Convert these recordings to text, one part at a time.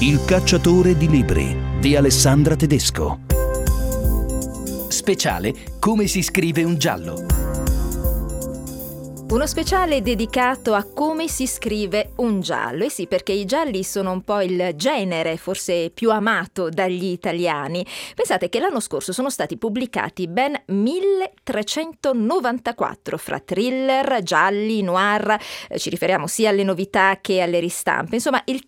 Il cacciatore di libri di Alessandra Tedesco. Speciale Come si scrive un giallo. Uno speciale dedicato a come si scrive un giallo. E sì, perché i gialli sono un po' il genere forse più amato dagli italiani. Pensate che l'anno scorso sono stati pubblicati ben 1394 fra thriller, gialli, noir, ci riferiamo sia alle novità che alle ristampe, insomma il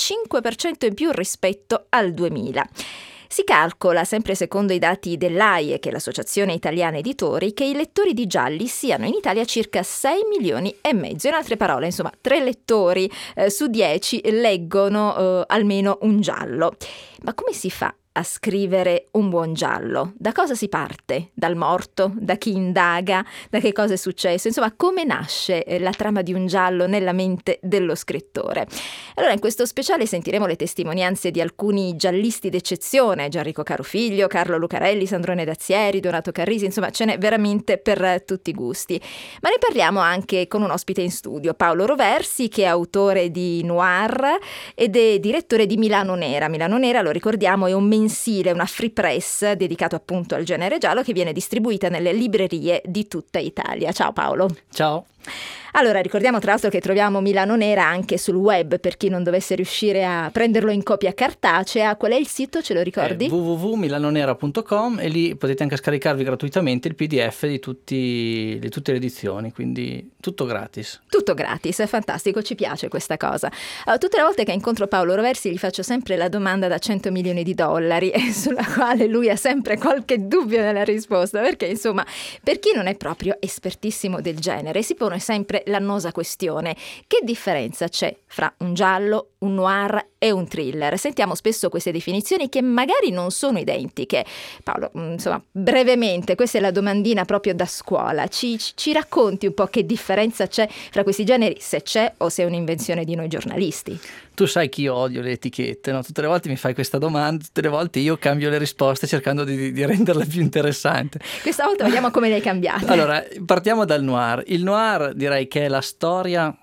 35% in più rispetto al 2000. Si calcola, sempre secondo i dati dell'AIE, che è l'Associazione Italiana Editori, che i lettori di gialli siano in Italia circa 6 milioni e mezzo. In altre parole, insomma, 3 lettori su 10 leggono almeno un giallo. Ma come si fa a scrivere un buon giallo? Da cosa si parte? Dal morto? Da chi indaga? Da che cosa è successo? Insomma, come nasce la trama di un giallo nella mente dello scrittore? Allora, in questo speciale sentiremo le testimonianze di alcuni giallisti d'eccezione: Gianrico Carofiglio, Carlo Lucarelli, Sandrone Dazieri, Donato Carrisi, insomma ce n'è veramente per tutti i gusti. Ma ne parliamo anche con un ospite in studio, Paolo Roversi, che è autore di Noir ed è direttore di Milano Nera. Milano Nera, lo ricordiamo, è un mensile, una free press dedicato appunto al genere giallo, che viene distribuita nelle librerie di tutta Italia. Ciao Paolo. Ciao. Allora, ricordiamo tra l'altro che troviamo Milano Nera anche sul web, per chi non dovesse riuscire a prenderlo in copia cartacea. Qual è il sito, ce lo ricordi? www.milanonera.com, e lì potete anche scaricarvi gratuitamente il PDF di tutte le edizioni, quindi tutto gratis. Tutto gratis, è fantastico, ci piace questa cosa. Allora, tutte le volte che incontro Paolo Roversi gli faccio sempre la domanda da $100 milioni, sulla quale lui ha sempre qualche dubbio nella risposta, perché insomma, per chi non è proprio espertissimo del genere, si pone sempre l'annosa questione: che differenza c'è fra un giallo, un noir e un thriller? Sentiamo spesso queste definizioni che magari non sono identiche. Paolo, insomma, brevemente, questa è la domandina proprio da scuola. Ci racconti un po' che differenza c'è fra questi generi, se c'è o se è un'invenzione di noi giornalisti? Tu sai che io odio le etichette, no? Tutte le volte mi fai questa domanda, tutte le volte io cambio le risposte cercando di renderla più interessante. Questa volta vediamo come le hai cambiate. Allora, partiamo dal noir. Il noir direi che è la storia,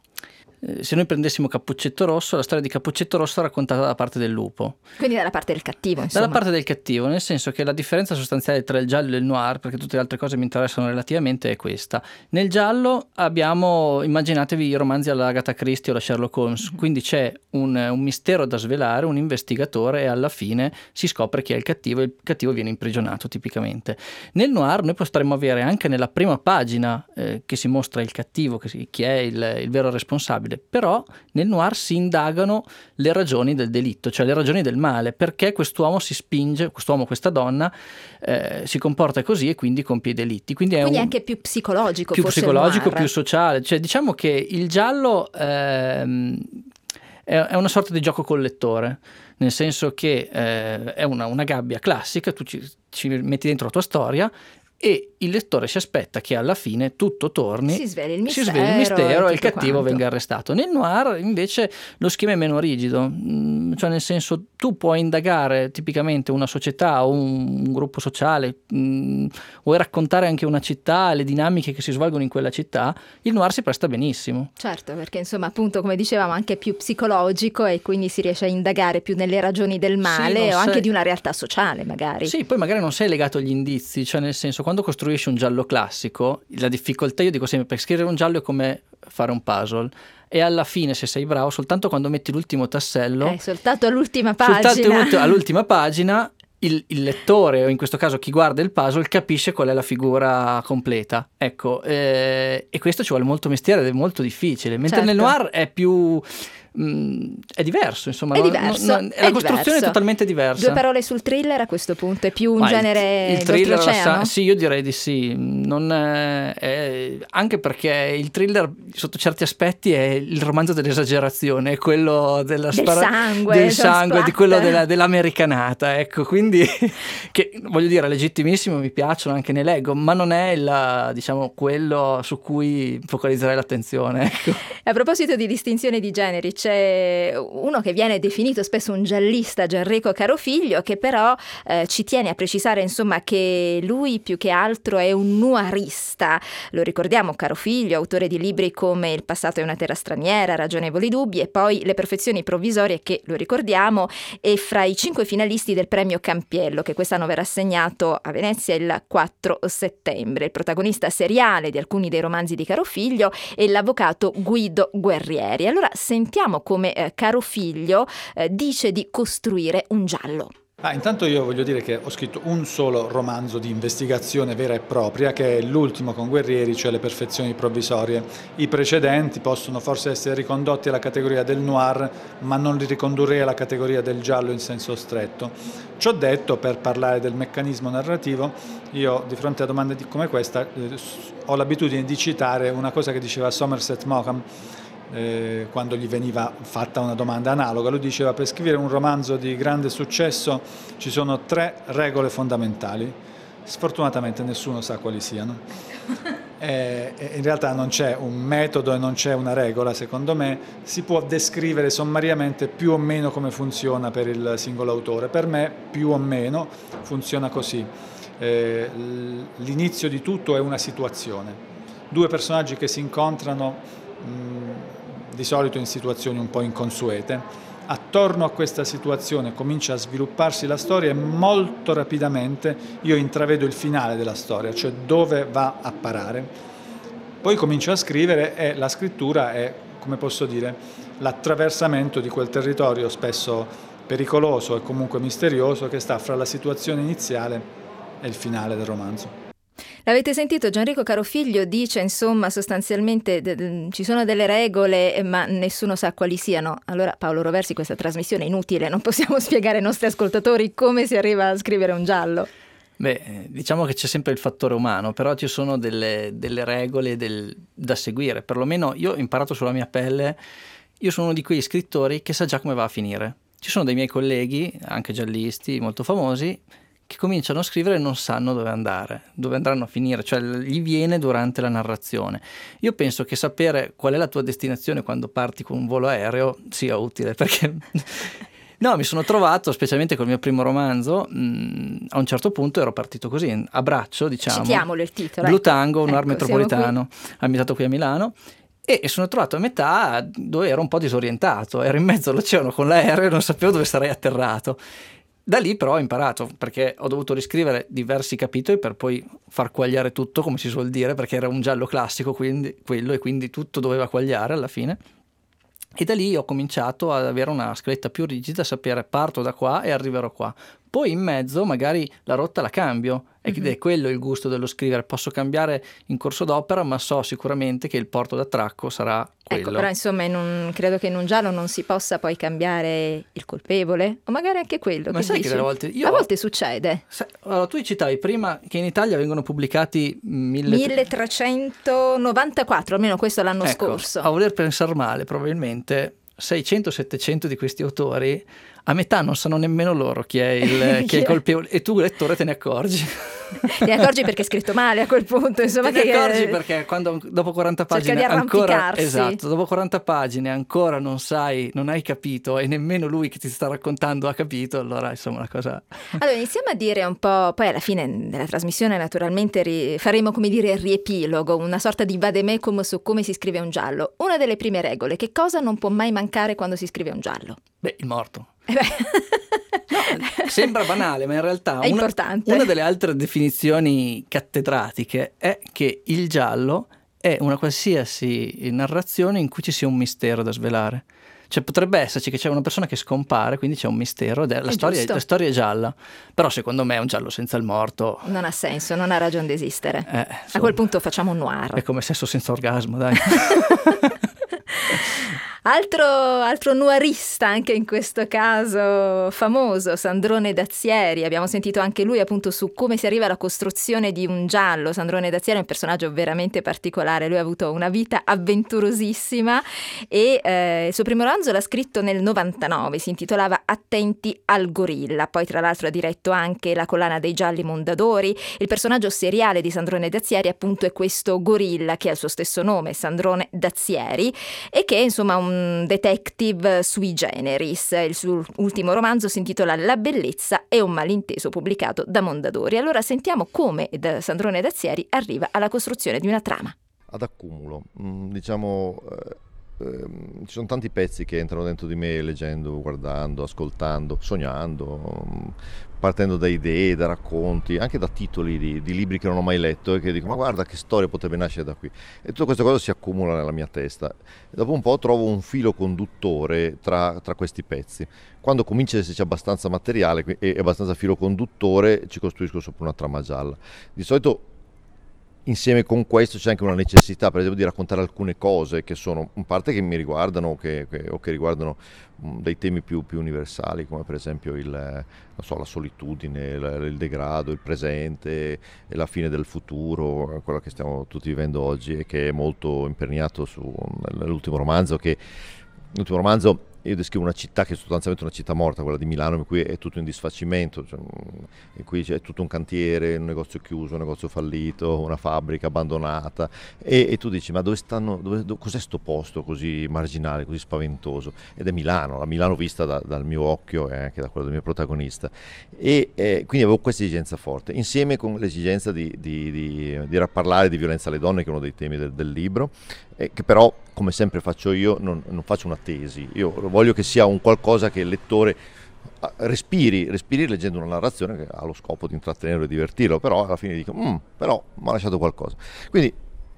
se noi prendessimo Cappuccetto Rosso, la storia di Cappuccetto Rosso raccontata da parte del lupo. Quindi dalla parte del cattivo, insomma. Dalla parte del cattivo, nel senso che la differenza sostanziale tra il giallo e il noir, perché tutte le altre cose mi interessano relativamente, è questa. Nel giallo abbiamo, immaginatevi i romanzi alla Agatha Christie o alla Sherlock Holmes, quindi c'è un mistero da svelare, un investigatore, e alla fine si scopre chi è il cattivo, e il cattivo viene imprigionato tipicamente. Nel noir noi potremmo avere anche nella prima pagina che si mostra il cattivo, chi è il vero responsabile, però nel noir si indagano le ragioni del delitto, cioè le ragioni del male, perché quest'uomo questa donna si comporta così e quindi compie i delitti. Quindi è anche più psicologico, più forse psicologico, più sociale, cioè diciamo che il giallo è una sorta di gioco col lettore, nel senso che è una gabbia classica, tu ci metti dentro la tua storia e il lettore si aspetta che alla fine tutto torni, si sveli il mistero e il cattivo venga arrestato. Nel noir invece lo schema è meno rigido, cioè nel senso tu puoi indagare tipicamente una società o un gruppo sociale, vuoi raccontare anche una città, le dinamiche che si svolgono in quella città. Il noir si presta benissimo. Certo, perché insomma appunto, come dicevamo, anche più psicologico, e quindi si riesce a indagare più nelle ragioni del male, anche di una realtà sociale magari. Sì, poi magari non sei legato agli indizi, cioè nel senso, quando costruisci un giallo classico, la difficoltà, io dico sempre, per scrivere un giallo è come fare un puzzle, e alla fine, se sei bravo, soltanto quando metti l'ultimo tassello, soltanto all'ultima pagina, il lettore, o in questo caso chi guarda il puzzle, capisce qual è la figura completa. Ecco, e questo ci vuole molto mestiere ed è molto difficile, mentre nel noir è più è diverso, insomma, la costruzione è totalmente diversa. 2 parole sul thriller a questo punto, è più un genere il thriller d'oltreoceano? Sì, io direi di sì, anche perché il thriller sotto certi aspetti è il romanzo dell'esagerazione, è quello del sangue, di quello dell'americanata, ecco, quindi che voglio dire, legittimissimo, mi piacciono, anche ne leggo, ma non è diciamo quello su cui focalizzerei l'attenzione, ecco. A proposito di distinzione di generi, c'è uno che viene definito spesso un giallista, Gianrico Carofiglio, che però ci tiene a precisare insomma che lui più che altro è un noirista. Lo ricordiamo, Carofiglio, autore di libri come Il passato è una terra straniera, Ragionevoli dubbi e poi Le perfezioni provvisorie, che lo ricordiamo è fra i 5 finalisti del premio Campiello, che quest'anno verrà assegnato a Venezia il 4 settembre. Il protagonista seriale di alcuni dei romanzi di Carofiglio è l'avvocato Guido Guerrieri. Allora sentiamo come Carofiglio dice di costruire un giallo. Intanto io voglio dire che ho scritto un solo romanzo di investigazione vera e propria, che è l'ultimo con Guerrieri, cioè Le perfezioni provvisorie. I precedenti possono forse essere ricondotti alla categoria del noir, ma non li ricondurrei alla categoria del giallo in senso stretto. Ciò detto, per parlare del meccanismo narrativo, io di fronte a domande come questa ho l'abitudine di citare una cosa che diceva Somerset Maugham, quando gli veniva fatta una domanda analoga. Lui diceva: per scrivere un romanzo di grande successo ci sono 3 regole fondamentali, sfortunatamente nessuno sa quali siano. In realtà non c'è un metodo e non c'è una regola, secondo me si può descrivere sommariamente più o meno come funziona per il singolo autore. Per me più o meno funziona così: l'inizio di tutto è una situazione, 2 personaggi che si incontrano di solito in situazioni un po' inconsuete. Attorno a questa situazione comincia a svilupparsi la storia e molto rapidamente io intravedo il finale della storia, cioè dove va a parare. Poi comincio a scrivere e la scrittura è, come posso dire, l'attraversamento di quel territorio spesso pericoloso e comunque misterioso che sta fra la situazione iniziale e il finale del romanzo. L'avete sentito, Gianrico Carofiglio dice insomma sostanzialmente ci sono delle regole ma nessuno sa quali siano. Allora Paolo Roversi, questa trasmissione è inutile, non possiamo spiegare ai nostri ascoltatori come si arriva a scrivere un giallo. Diciamo che c'è sempre il fattore umano, però ci sono delle regole da seguire. Perlomeno io ho imparato sulla mia pelle. Io sono uno di quegli scrittori che sa già come va a finire. Ci sono dei miei colleghi, anche giallisti molto famosi, che cominciano a scrivere e non sanno dove andranno a finire, cioè gli viene durante la narrazione. Io penso che sapere qual è la tua destinazione quando parti con un volo aereo sia utile, perché no, mi sono trovato, specialmente col mio primo romanzo, a un certo punto ero partito così, a braccio, diciamo. Citiamolo il titolo. Blue Tango, un noir metropolitano, ambientato qui a Milano. E sono trovato a metà dove ero un po' disorientato, ero in mezzo all'oceano con l'aereo e non sapevo dove sarei atterrato. Da lì però ho imparato, perché ho dovuto riscrivere diversi capitoli per poi far quagliare tutto, come si suol dire, perché era un giallo classico, quindi tutto doveva quagliare alla fine. E da lì ho cominciato ad avere una scaletta più rigida, sapere parto da qua e arriverò qua. Poi in mezzo magari la rotta la cambio, ed è quello il gusto dello scrivere. Posso cambiare in corso d'opera, ma so sicuramente che il porto d'attracco sarà quello. Ecco, però insomma credo che in un giallo non si possa poi cambiare il colpevole, o magari anche quello. Ma che sai dici? che a volte succede. Allora, tu citavi prima che in Italia vengono pubblicati 1394, almeno questo l'anno scorso. A voler pensare male, probabilmente 600-700 di questi autori a metà non sanno nemmeno loro chi è il colpevole, e tu lettore te ne accorgi. Te ne accorgi perché è scritto male a quel punto, insomma. Te ne accorgi perché quando dopo 40 pagine ancora, esatto, dopo 40 pagine ancora non hai capito e nemmeno lui che ti sta raccontando ha capito, allora insomma la cosa. Allora iniziamo a dire un po', poi alla fine della trasmissione naturalmente faremo, come dire, il riepilogo, una sorta di vademecum su come si scrive un giallo. Una delle prime regole: che cosa non può mai mancare quando si scrive un giallo? Il morto. No, sembra banale, ma in realtà è importante. Una delle altre definizioni cattedratiche è che il giallo è una qualsiasi narrazione in cui ci sia un mistero da svelare. Cioè potrebbe esserci che c'è una persona che scompare, quindi c'è un mistero ed la storia è gialla. Però secondo me un giallo senza il morto non ha senso, non ha ragione di esistere. A quel punto facciamo un noir. È come sesso senza orgasmo, dai. Altro noirista anche in questo caso famoso, Sandrone Dazieri. Abbiamo sentito anche lui appunto su come si arriva alla costruzione di un giallo. Sandrone Dazieri è un personaggio veramente particolare, lui ha avuto una vita avventurosissima e il suo primo romanzo l'ha scritto nel 99, si intitolava Attenti al gorilla. Poi tra l'altro ha diretto anche la collana dei gialli Mondadori. Il personaggio seriale di Sandrone Dazieri appunto è questo gorilla che ha il suo stesso nome, Sandrone Dazieri, e che è insomma un un detective sui generis. Il suo ultimo romanzo si intitola La bellezza è un malinteso, pubblicato da Mondadori. Allora sentiamo come Sandrone Dazieri arriva alla costruzione di una trama. Ad accumulo, diciamo, ci sono tanti pezzi che entrano dentro di me leggendo, guardando, ascoltando, sognando, partendo da idee, da racconti, anche da titoli di libri che non ho mai letto e che dico ma guarda che storia potrebbe nascere da qui. E tutte queste cose si accumulano nella mia testa. E dopo un po' trovo un filo conduttore tra questi pezzi. Quando comincia ad esserci abbastanza materiale e abbastanza filo conduttore, ci costruisco sopra una trama gialla. Di solito insieme con questo c'è anche una necessità, per esempio, di raccontare alcune cose che sono in parte che mi riguardano o che riguardano dei temi più universali, come per esempio la solitudine, il degrado, il presente e la fine del futuro, quello che stiamo tutti vivendo oggi e che è molto imperniato nell'ultimo romanzo. L'ultimo romanzo io descrivo una città che è sostanzialmente una città morta, quella di Milano, in cui è tutto in disfacimento, cioè, in cui c'è tutto un cantiere, un negozio chiuso, un negozio fallito, una fabbrica abbandonata e tu dici ma dove stanno, cos'è sto posto così marginale, così spaventoso? Ed è Milano, la Milano vista dal mio occhio e anche da quello del mio protagonista e quindi avevo questa esigenza forte, insieme con l'esigenza di parlare di violenza alle donne, che è uno dei temi del libro, che però come sempre faccio io non faccio una tesi, io voglio che sia un qualcosa che il lettore respiri leggendo una narrazione che ha lo scopo di intrattenerlo e divertirlo, però alla fine dico però mi ha lasciato qualcosa, quindi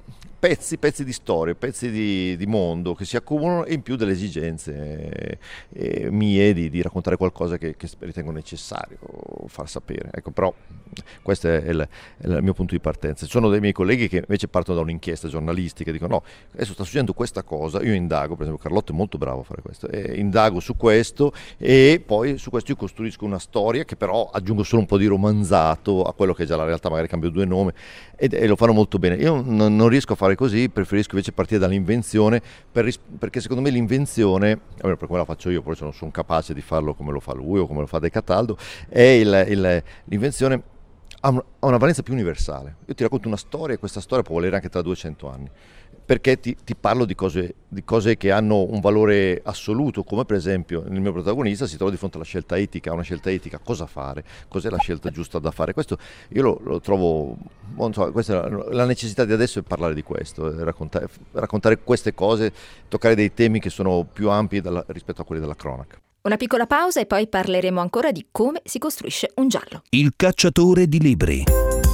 pezzi di storie, pezzi di mondo che si accumulano e in più delle esigenze mie di raccontare qualcosa che ritengo necessario far sapere. Ecco, però questo è il mio punto di partenza. Ci sono dei miei colleghi che invece partono da un'inchiesta giornalistica e dicono no, adesso sta succedendo questa cosa, io indago, per esempio Carlotto è molto bravo a fare questo, indago su questo e poi su questo io costruisco una storia che però aggiungo solo un po' di romanzato a quello che è già la realtà, magari cambio 2 nomi e lo fanno molto bene. Io non riesco a fare così, preferisco invece partire dall'invenzione perché secondo me l'invenzione, almeno per come la faccio io, poi se non sono capace di farlo come lo fa lui o come lo fa De Cataldo, l'invenzione ha una valenza più universale. Io ti racconto una storia e questa storia può valere anche tra 200 anni, perché ti parlo di cose che hanno un valore assoluto, come per esempio il mio protagonista si trova di fronte alla scelta etica, una scelta etica, cosa fare, cos'è la scelta giusta da fare. Questo io lo trovo, non so, questa è la necessità di adesso, è parlare di questo, raccontare queste cose, toccare dei temi che sono più ampi rispetto a quelli della cronaca. Una piccola pausa e poi parleremo ancora di come si costruisce un giallo. Il cacciatore di libri.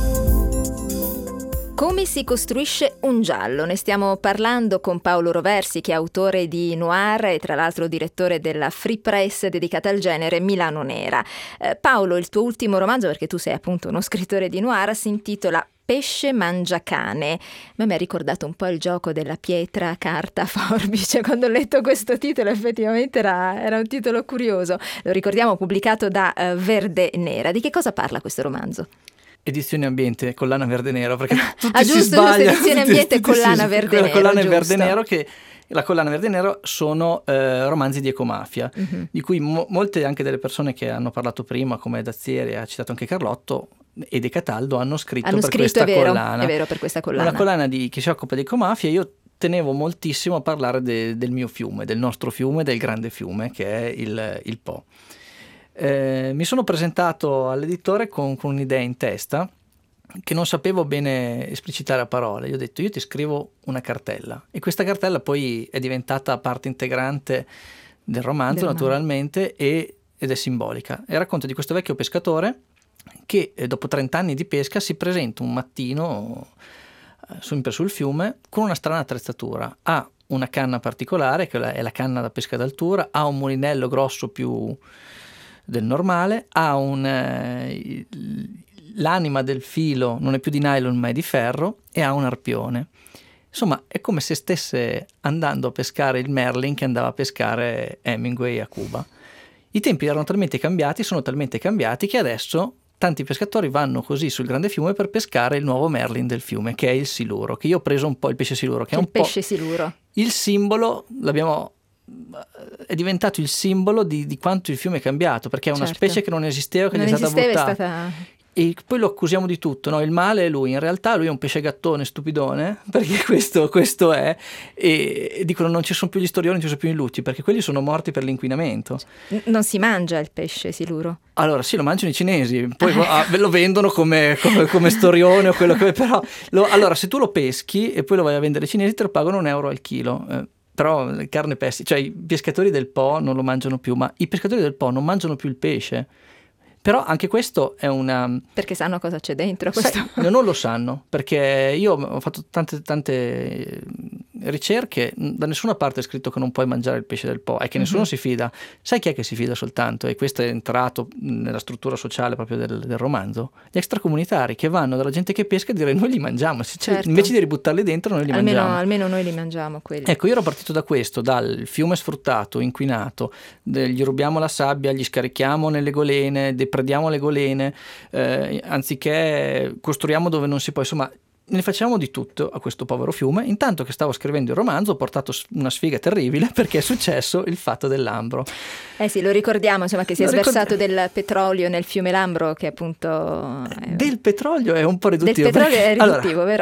Come si costruisce un giallo? Ne stiamo parlando con Paolo Roversi, che è autore di Noir e tra l'altro direttore della Free Press dedicata al genere Milano Nera. Paolo, il tuo ultimo romanzo, perché tu sei appunto uno scrittore di noir, si intitola Pesce mangia cane. A me mi ha ricordato un po' il gioco della pietra, carta, forbice. Quando ho letto questo titolo effettivamente era un titolo curioso. Lo ricordiamo, pubblicato da Verde Nera. Di che cosa parla questo romanzo? Edizione Ambiente, collana verde nero, perché tutti giusto, si sbagliano. Edizione Ambiente, collana verde nero. La collana giusto. verde nero, che la collana verde nero sono romanzi di ecomafia, di cui molte anche delle persone che hanno parlato prima, come Dazieri, ha citato anche Carlotto e De Cataldo, hanno scritto questa collana. È vero, per questa collana. Una collana che si occupa di ecomafia. Io tenevo moltissimo a parlare del mio fiume, del nostro fiume, del grande fiume, che è il Po. Mi sono presentato all'editore con un'idea in testa che non sapevo bene esplicitare a parole. Gli ho detto: io ti scrivo una cartella, e questa cartella poi è diventata parte integrante del romanzo, naturalmente, ed è simbolica. E racconto di questo vecchio pescatore che dopo 30 anni di pesca si presenta un mattino sempre sul fiume con una strana attrezzatura. Ha una canna particolare, che è la canna da pesca d'altura, ha un mulinello grosso più del normale, ha l'anima del filo non è più di nylon ma è di ferro, e ha un arpione. Insomma, è come se stesse andando a pescare il Merlin che andava a pescare Hemingway a Cuba. I tempi erano talmente cambiati, sono talmente cambiati, che adesso tanti pescatori vanno così sul grande fiume per pescare il nuovo Merlin del fiume, che è il siluro, che io ho preso un po' il pesce siluro, che è un pesce siluro. Il simbolo, è diventato il simbolo di quanto il fiume è cambiato, perché è una specie che non esisteva, che è stata buttata. e poi lo accusiamo di tutto, no? Il male è lui, in realtà lui è un pesce gattone stupidone, perché questo è, e dicono non ci sono più gli storioni, non ci sono più i lutti, perché quelli sono morti per l'inquinamento. Non si mangia il pesce siluro? Allora sì, lo mangiano i cinesi, poi lo vendono come storione o quello che... Però allora se tu lo peschi e poi lo vai a vendere ai cinesi te lo pagano €1 al chilo. Però carne pesci, cioè i pescatori del Po non lo mangiano più, ma i pescatori del Po non mangiano più il pesce. Però anche questo è una... Perché sanno cosa c'è dentro questo? Non lo sanno, perché io ho fatto tante ricerche, da nessuna parte è scritto che non puoi mangiare il pesce del Po, è che nessuno si fida. Sai chi è che si fida soltanto? E questo è entrato nella struttura sociale proprio del romanzo. Gli extracomunitari che vanno dalla gente che pesca a dire noi li mangiamo, certo. Invece di ributtarli dentro noi li mangiamo. Almeno noi li mangiamo quelli. Ecco, io ero partito da questo, dal fiume sfruttato, inquinato, gli rubiamo la sabbia, gli scarichiamo nelle golene, deprediamo le golene, anziché costruiamo dove non si può, insomma ne facciamo di tutto a questo povero fiume. Intanto che stavo scrivendo il romanzo ho portato una sfiga terribile, perché è successo il fatto del Lambro. Sì, lo ricordiamo, insomma, che si è sversato del petrolio nel fiume Lambro, che appunto... Del petrolio è un po' riduttivo. Del petrolio è riduttivo, vero?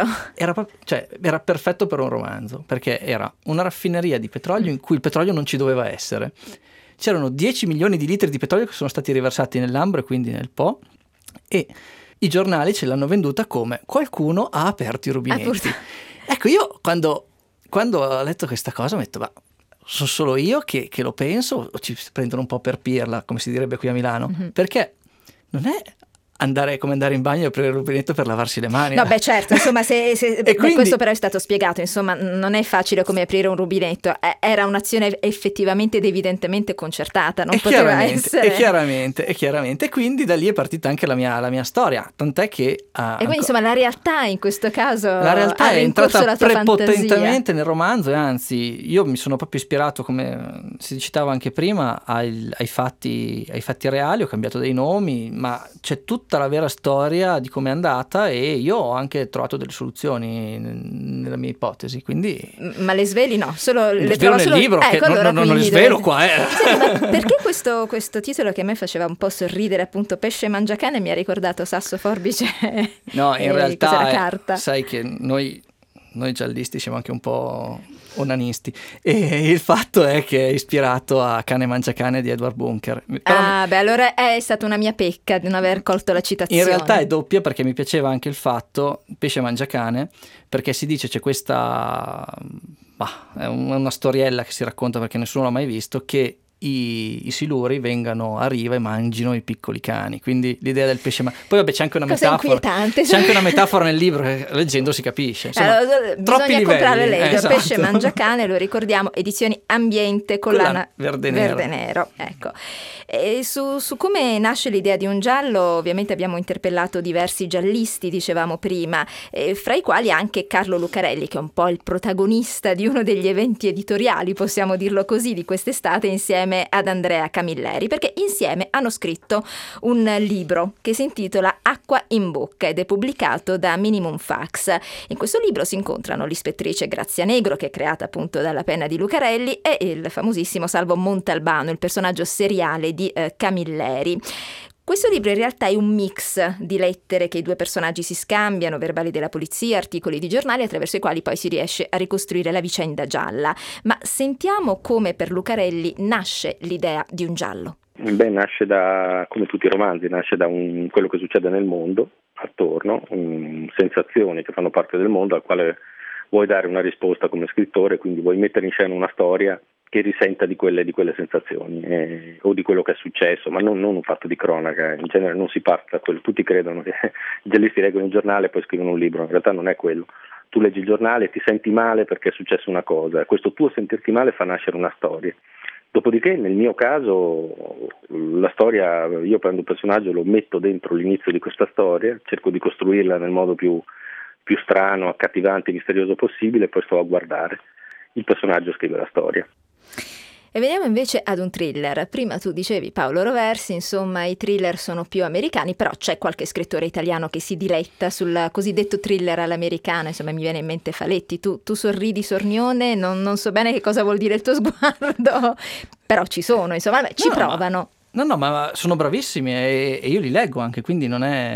Era perfetto per un romanzo, perché era una raffineria di petrolio in cui il petrolio non ci doveva essere. C'erano 10 milioni di litri di petrolio che sono stati riversati nel Lambro e quindi nel Po, e i giornali ce l'hanno venduta come qualcuno ha aperto i rubinetti. Ecco, io quando ho letto questa cosa mi ho detto, ma sono solo io che lo penso, o ci prendono un po' per pirla, come si direbbe qui a Milano? Perché non è come andare in bagno e aprire il rubinetto per lavarsi le mani. No, beh, certo, insomma, quindi... questo però è stato spiegato, insomma, non è facile come aprire un rubinetto, era un'azione effettivamente ed evidentemente concertata, non poteva essere. E chiaramente, quindi da lì è partita anche la mia storia, tant'è che... e quindi insomma la realtà in questo caso la realtà è entrata prepotentemente fantasia nel romanzo, e anzi io mi sono proprio ispirato, come si citava anche prima, ai fatti reali, ho cambiato dei nomi, ma c'è tutta la vera storia di come è andata, e io ho anche trovato delle soluzioni nella mia ipotesi, quindi... Ma le sveli no, solo le svelo nel libro, che allora, non le svelo qua. Sì, ma perché questo titolo che a me faceva un po' sorridere, appunto Pesce Mangiacane, mi ha ricordato Sasso, Forbice no, in realtà carta. Sai che noi giallisti siamo anche un po' onanisti, e il fatto è che è ispirato a Cane Mangiacane di Edward Bunker. Però allora è stata una mia pecca di non aver colto la citazione. In realtà è doppia, perché mi piaceva anche il fatto Pesce Mangiacane, perché si dice c'è questa è una storiella che si racconta, perché nessuno l'ha mai visto, che i siluri vengano a riva e mangino i piccoli cani, quindi l'idea del pesce poi vabbè c'è anche una metafora nel libro che leggendo si capisce, insomma, bisogna comprare legge. Esatto. Pesce Mangiacane, lo ricordiamo, edizioni Ambiente, collana verde nero. Ecco. E su come nasce l'idea di un giallo ovviamente abbiamo interpellato diversi giallisti, dicevamo prima, fra i quali anche Carlo Lucarelli, che è un po' il protagonista di uno degli eventi editoriali, possiamo dirlo così, di quest'estate, insieme ad Andrea Camilleri, perché insieme hanno scritto un libro che si intitola Acqua in bocca ed è pubblicato da Minimum Fax. In questo libro si incontrano l'ispettrice Grazia Negro, che è creata appunto dalla penna di Lucarelli, e il famosissimo Salvo Montalbano, il personaggio seriale di Camilleri. Questo libro in realtà è un mix di lettere che i due personaggi si scambiano, verbali della polizia, articoli di giornali, attraverso i quali poi si riesce a ricostruire la vicenda gialla. Ma sentiamo come per Lucarelli nasce l'idea di un giallo. Beh, nasce da, come tutti i romanzi, nasce da quello che succede nel mondo, attorno, sensazioni che fanno parte del mondo al quale vuoi dare una risposta come scrittore, quindi vuoi mettere in scena una storia che risenta di quelle sensazioni o di quello che è successo, ma non un fatto di cronaca. In genere non si parte da quello. Tutti credono che i giallisti leggono il giornale e poi scrivono un libro, in realtà non è quello. Tu leggi il giornale e ti senti male perché è successa una cosa, e questo tuo sentirti male fa nascere una storia. Dopodiché nel mio caso la storia, io prendo un personaggio, lo metto dentro l'inizio di questa storia, cerco di costruirla nel modo più strano, accattivante, misterioso possibile, e poi sto a guardare. Il personaggio scrive la storia. E veniamo invece ad un thriller. Prima tu dicevi Paolo Roversi, insomma i thriller sono più americani, però c'è qualche scrittore italiano che si diletta sul cosiddetto thriller all'americana, insomma mi viene in mente Faletti, tu sorridi Sornione, non so bene che cosa vuol dire il tuo sguardo, però ci sono, insomma ci provano. No, ma sono bravissimi e io li leggo anche, quindi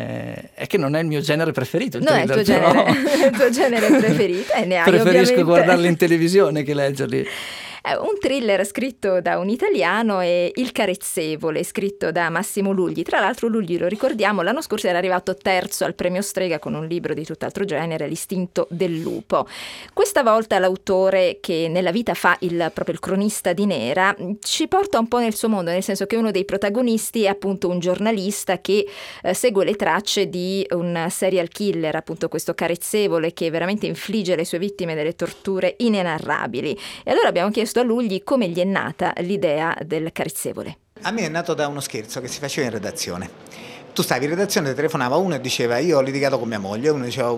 è che non è il mio genere preferito. Non è il tuo genere preferito, e ne hai preferisco ovviamente guardarli in televisione che leggerli. Un thriller scritto da un italiano è Il Carezzevole, scritto da Massimo Lugli. Tra l'altro Lugli, lo ricordiamo, l'anno scorso era arrivato terzo al premio Strega con un libro di tutt'altro genere, L'istinto del lupo. Questa volta l'autore, che nella vita fa proprio il cronista di Nera, ci porta un po' nel suo mondo, nel senso che uno dei protagonisti è appunto un giornalista che segue le tracce di un serial killer, appunto questo Carezzevole, che veramente infligge alle sue vittime delle torture inenarrabili. E allora abbiamo chiesto a Lugli come gli è nata l'idea del Carezzevole. A me è nato da uno scherzo che si faceva in redazione. Tu stavi in redazione, telefonava uno e diceva: io ho litigato con mia moglie. Uno diceva: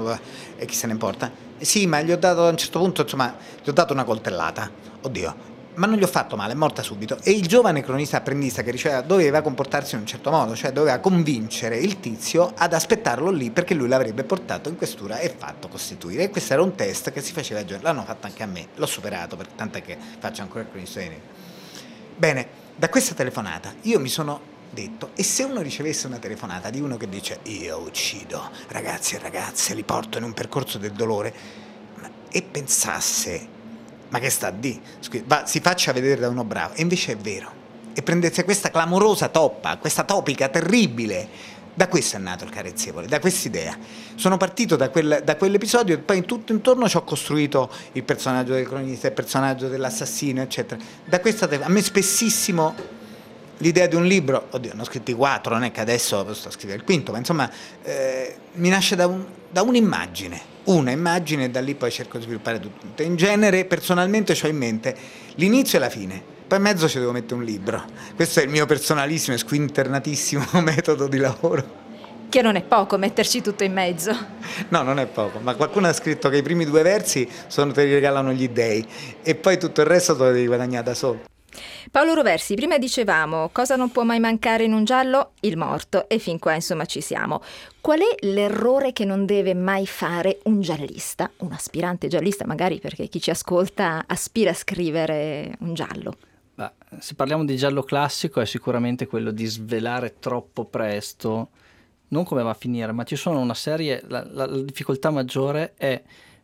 e chi se ne importa? Sì, ma gli ho dato a un certo punto, insomma, gli ho dato una coltellata. Oddio, ma non gli ho fatto male, è morta subito. E il giovane cronista apprendista che riceveva doveva comportarsi in un certo modo, cioè doveva convincere il tizio ad aspettarlo lì perché lui l'avrebbe portato in questura e fatto costituire. E questo era un test che si faceva già, l'hanno fatto anche a me, l'ho superato, tant'è che faccio ancora il cronista di Nera. Bene, da questa telefonata io mi sono detto: e se uno ricevesse una telefonata di uno che dice: io uccido ragazzi e ragazze, li porto in un percorso del dolore, e pensasse: ma che sta a di? Si faccia vedere da uno bravo. E invece è vero. E prendesse questa clamorosa toppa, questa topica terribile. Da questo è nato il Carezzevole, da quest'idea. Sono partito da quell'episodio e poi tutto intorno ci ho costruito il personaggio del cronista, il personaggio dell'assassino, eccetera. A me spessissimo l'idea di un libro, oddio, ne ho scritti 4, non è che adesso sto a scrivere il quinto, ma insomma mi nasce da un'immagine. Una immagine, e da lì poi cerco di sviluppare tutto. In genere, personalmente, ho in mente l'inizio e la fine, poi in mezzo ci devo mettere un libro. Questo è il mio personalissimo e squinternatissimo metodo di lavoro. Che non è poco metterci tutto in mezzo. No, non è poco, ma qualcuno ha scritto che i primi 2 versi te li regalano gli dèi e poi tutto il resto te lo devi guadagnare da solo. Paolo Roversi, prima dicevamo cosa non può mai mancare in un giallo? Il morto, e fin qua insomma ci siamo. Qual è l'errore che non deve mai fare un giallista, un aspirante giallista, magari perché chi ci ascolta aspira a scrivere un giallo? Beh, se parliamo di giallo classico è sicuramente quello di svelare troppo presto, non come va a finire, ma ci sono una serie, la difficoltà maggiore è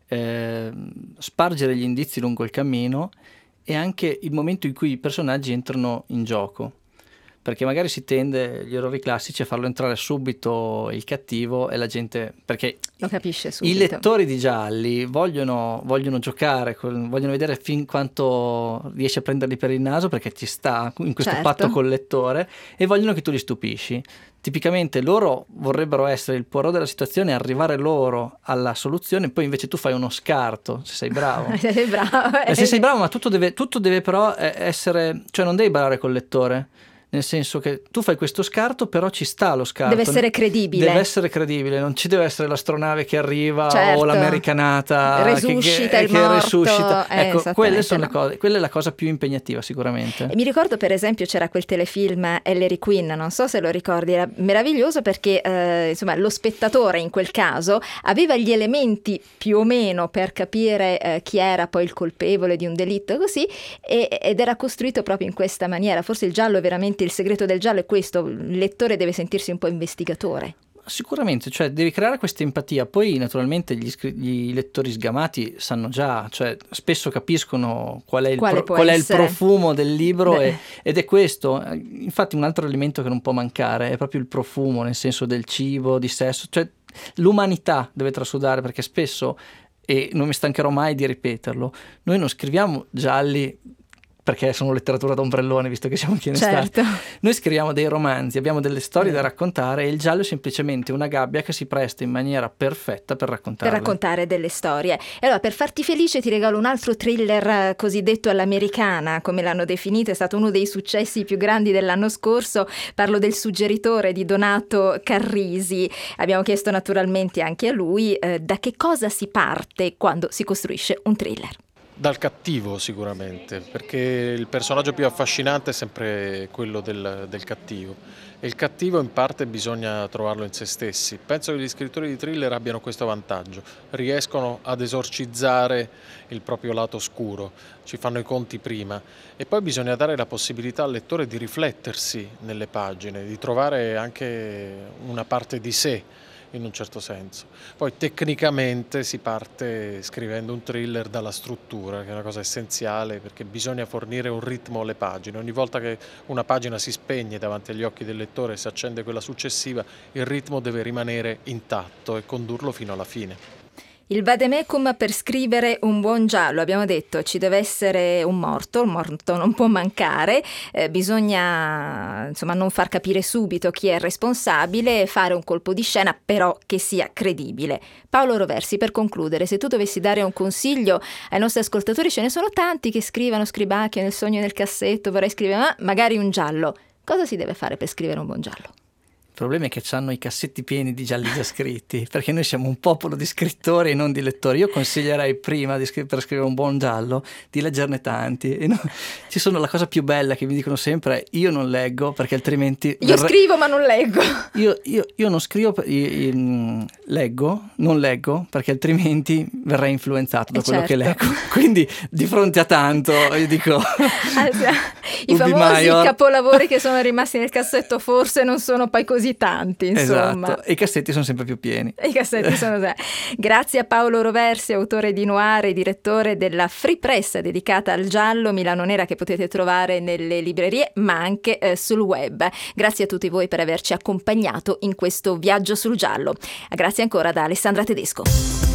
spargere gli indizi lungo il cammino e anche il momento in cui i personaggi entrano in gioco, perché magari si tende, gli errori classici, a farlo entrare subito il cattivo e la gente, perché lo capisce subito. I lettori di gialli vogliono giocare, vogliono vedere fin quanto riesci a prenderli per il naso, perché ci sta in questo patto col lettore, e vogliono che tu li stupisci. Tipicamente loro vorrebbero essere il Poirot della situazione, arrivare loro alla soluzione, poi invece tu fai uno scarto, se sei bravo. Sei bravo. Se sei bravo, ma tutto deve però essere, cioè non devi barare col lettore. Nel senso che tu fai questo scarto, però ci sta lo scarto. Deve essere credibile. Deve essere credibile, non ci deve essere l'astronave che arriva o l'americanata resuscita che resuscita. Ecco, quelle sono le cose, quella è la cosa più impegnativa sicuramente. E mi ricordo per esempio c'era quel telefilm Ellery Quinn, non so se lo ricordi, era meraviglioso perché insomma lo spettatore in quel caso aveva gli elementi più o meno per capire chi era poi il colpevole di un delitto così, ed era costruito proprio in questa maniera. Forse il giallo è veramente, il segreto del giallo è questo: il lettore deve sentirsi un po' investigatore. Sicuramente, cioè devi creare questa empatia. Poi naturalmente gli lettori sgamati sanno già, cioè spesso capiscono qual è il profumo del libro ed è questo. Infatti un altro elemento che non può mancare è proprio il profumo, nel senso del cibo, di sesso, cioè l'umanità deve trasudare, perché spesso, e non mi stancherò mai di ripeterlo, noi non scriviamo gialli perché sono letteratura d'ombrellone, visto che siamo qui in estate. Noi scriviamo dei romanzi, abbiamo delle storie da raccontare, e il giallo è semplicemente una gabbia che si presta in maniera perfetta per raccontarle. Per raccontare delle storie. E allora, per farti felice, ti regalo un altro thriller cosiddetto all'americana, come l'hanno definito, è stato uno dei successi più grandi dell'anno scorso. Parlo del Suggeritore di Donato Carrisi. Abbiamo chiesto naturalmente anche a lui da che cosa si parte quando si costruisce un thriller. Dal cattivo sicuramente, perché il personaggio più affascinante è sempre quello del cattivo, e il cattivo in parte bisogna trovarlo in se stessi. Penso che gli scrittori di thriller abbiano questo vantaggio, riescono ad esorcizzare il proprio lato oscuro, ci fanno i conti prima, e poi bisogna dare la possibilità al lettore di riflettersi nelle pagine, di trovare anche una parte di sé, in un certo senso. Poi tecnicamente si parte scrivendo un thriller dalla struttura, che è una cosa essenziale, perché bisogna fornire un ritmo alle pagine. Ogni volta che una pagina si spegne davanti agli occhi del lettore e si accende quella successiva, il ritmo deve rimanere intatto e condurlo fino alla fine. Il vademecum per scrivere un buon giallo, abbiamo detto ci deve essere un morto, il morto non può mancare, bisogna insomma non far capire subito chi è il responsabile, fare un colpo di scena però che sia credibile. Paolo Roversi, per concludere, se tu dovessi dare un consiglio ai nostri ascoltatori, ce ne sono tanti che scrivono scribacchio nel sogno nel cassetto, vorrei scrivere magari un giallo, cosa si deve fare per scrivere un buon giallo? Il problema è che hanno i cassetti pieni di gialli già scritti, perché noi siamo un popolo di scrittori e non di lettori. Io consiglierei prima per scrivere un buon giallo di leggerne tanti. E ci sono la cosa più bella che mi dicono sempre: io non leggo perché altrimenti... Scrivo ma non leggo. Io non scrivo, non leggo perché altrimenti verrei influenzato da quello che leggo. Quindi di fronte a tanto io dico... I famosi capolavori che sono rimasti nel cassetto forse non sono poi così tanti, insomma. Esatto, e i cassetti sono sempre più pieni. Grazie a Paolo Roversi, autore di Noir e direttore della Free Press dedicata al giallo Milano Nera, che potete trovare nelle librerie ma anche sul web. Grazie a tutti voi per averci accompagnato in questo viaggio sul giallo. Grazie ancora da Alessandra Tedesco.